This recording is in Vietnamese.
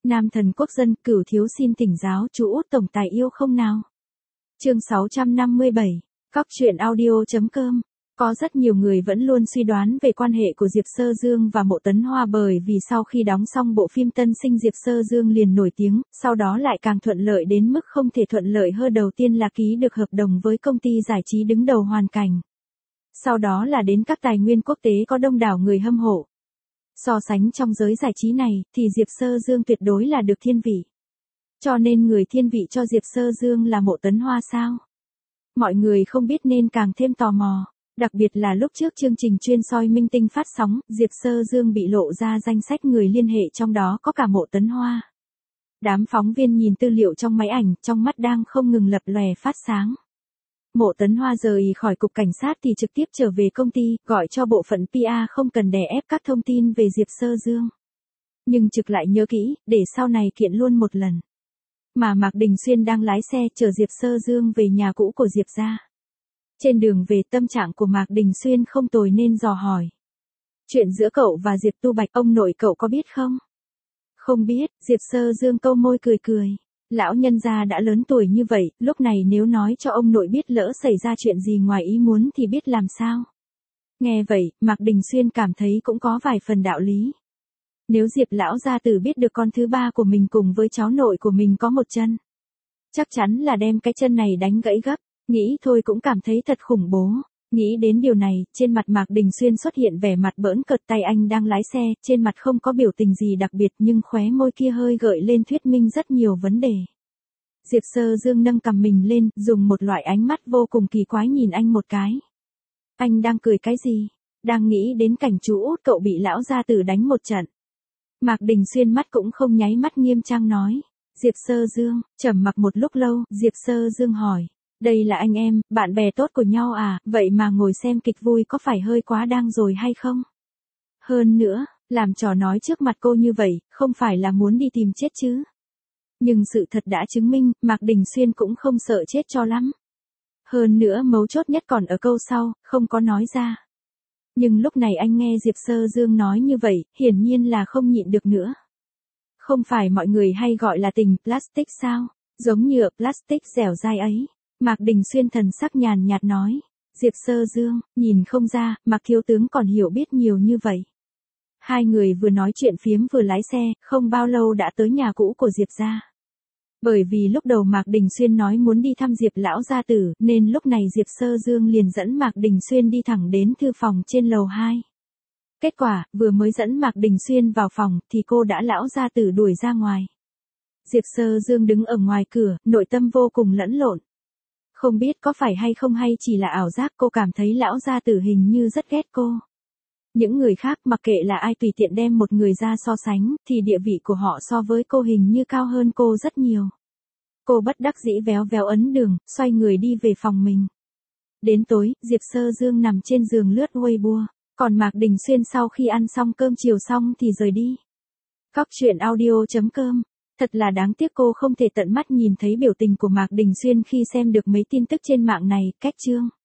Nam thần quốc dân, Cửu thiếu xin thỉnh giáo chú Út tổng tài yêu không nào? Chương 657, Cóc truyện audio.com. Có rất nhiều người vẫn luôn suy đoán về quan hệ của Diệp Sơ Dương và Mộ Tấn Hoa, bởi vì sau khi đóng xong bộ phim Tân Sinh Diệp Sơ Dương liền nổi tiếng, sau đó lại càng thuận lợi đến mức không thể thuận lợi hơn. Đầu tiên là ký được hợp đồng với công ty giải trí đứng đầu Hoàn Cảnh. Sau đó là đến các tài nguyên quốc tế có đông đảo người hâm mộ. So sánh trong giới giải trí này, thì Diệp Sơ Dương tuyệt đối là được thiên vị. Cho nên người thiên vị cho Diệp Sơ Dương là Mộ Tấn Hoa sao? Mọi người không biết nên càng thêm tò mò. Đặc biệt là lúc trước chương trình chuyên soi minh tinh phát sóng, Diệp Sơ Dương bị lộ ra danh sách người liên hệ, trong đó có cả Mộ Tấn Hoa. Đám phóng viên nhìn tư liệu trong máy ảnh, trong mắt đang không ngừng lập lòe phát sáng. Mộ Tấn Hoa rời khỏi cục cảnh sát thì trực tiếp trở về công ty, gọi cho bộ phận PR không cần đè ép các thông tin về Diệp Sơ Dương. Nhưng trực lại nhớ kỹ, để sau này kiện luôn một lần. Mà Mạc Đình Xuyên đang lái xe chở Diệp Sơ Dương về nhà cũ của Diệp gia. Trên đường về, tâm trạng của Mạc Đình Xuyên không tồi nên dò hỏi. Chuyện giữa cậu và Diệp Tu Bạch, ông nội cậu có biết không? Không biết, Diệp Sơ Dương câu môi cười cười. Lão nhân gia đã lớn tuổi như vậy, lúc này nếu nói cho ông nội biết lỡ xảy ra chuyện gì ngoài ý muốn thì biết làm sao? Nghe vậy, Mạc Đình Xuyên cảm thấy cũng có vài phần đạo lý. Nếu Diệp lão gia tử biết được con thứ ba của mình cùng với cháu nội của mình có một chân, chắc chắn là đem cái chân này đánh gãy gấp. Nghĩ thôi cũng cảm thấy thật khủng bố. Nghĩ đến điều này, trên mặt Mạc Đình Xuyên xuất hiện vẻ mặt bỡn cợt. Tay anh đang lái xe, trên mặt không có biểu tình gì đặc biệt, nhưng khóe môi kia hơi gợi lên thuyết minh rất nhiều vấn đề. Diệp Sơ Dương nâng cằm mình lên, dùng một loại ánh mắt vô cùng kỳ quái nhìn anh một cái. Anh đang cười cái gì? Đang nghĩ đến cảnh chú Út cậu bị lão gia tử đánh một trận. Mạc Đình Xuyên mắt cũng không nháy mắt nghiêm trang nói. Diệp Sơ Dương, trầm mặc một lúc lâu, Diệp Sơ Dương hỏi. Đây là anh em, bạn bè tốt của nhau à, vậy mà ngồi xem kịch vui có phải hơi quá đáng rồi hay không? Hơn nữa, làm trò nói trước mặt cô như vậy, không phải là muốn đi tìm chết chứ? Nhưng sự thật đã chứng minh, Mạc Đình Xuyên cũng không sợ chết cho lắm. Hơn nữa mấu chốt nhất còn ở câu sau, không có nói ra. Nhưng lúc này anh nghe Diệp Sơ Dương nói như vậy, hiển nhiên là không nhịn được nữa. Không phải mọi người hay gọi là tình plastic sao? Giống nhựa plastic dẻo dai ấy. Mạc Đình Xuyên thần sắc nhàn nhạt nói. Diệp Sơ Dương, nhìn không ra, Mạc thiếu tướng còn hiểu biết nhiều như vậy. Hai người vừa nói chuyện phiếm vừa lái xe, không bao lâu đã tới nhà cũ của Diệp gia. Bởi vì lúc đầu Mạc Đình Xuyên nói muốn đi thăm Diệp lão gia tử, nên lúc này Diệp Sơ Dương liền dẫn Mạc Đình Xuyên đi thẳng đến thư phòng trên lầu 2. Kết quả, vừa mới dẫn Mạc Đình Xuyên vào phòng, thì cô đã lão gia tử đuổi ra ngoài. Diệp Sơ Dương đứng ở ngoài cửa, nội tâm vô cùng lẫn lộn. Không biết có phải hay không hay chỉ là ảo giác, cô cảm thấy lão gia tử hình như rất ghét cô. Những người khác mặc kệ là ai tùy tiện đem một người ra so sánh, thì địa vị của họ so với cô hình như cao hơn cô rất nhiều. Cô bất đắc dĩ véo véo ấn đường, xoay người đi về phòng mình. Đến tối, Diệp Sơ Dương nằm trên giường lướt Weibo, còn Mạc Đình Xuyên sau khi ăn xong cơm chiều xong thì rời đi. Cóc truyện audio.com. Thật là đáng tiếc cô không thể tận mắt nhìn thấy biểu tình của Mạc Đình Xuyên khi xem được mấy tin tức trên mạng này. Cách chương.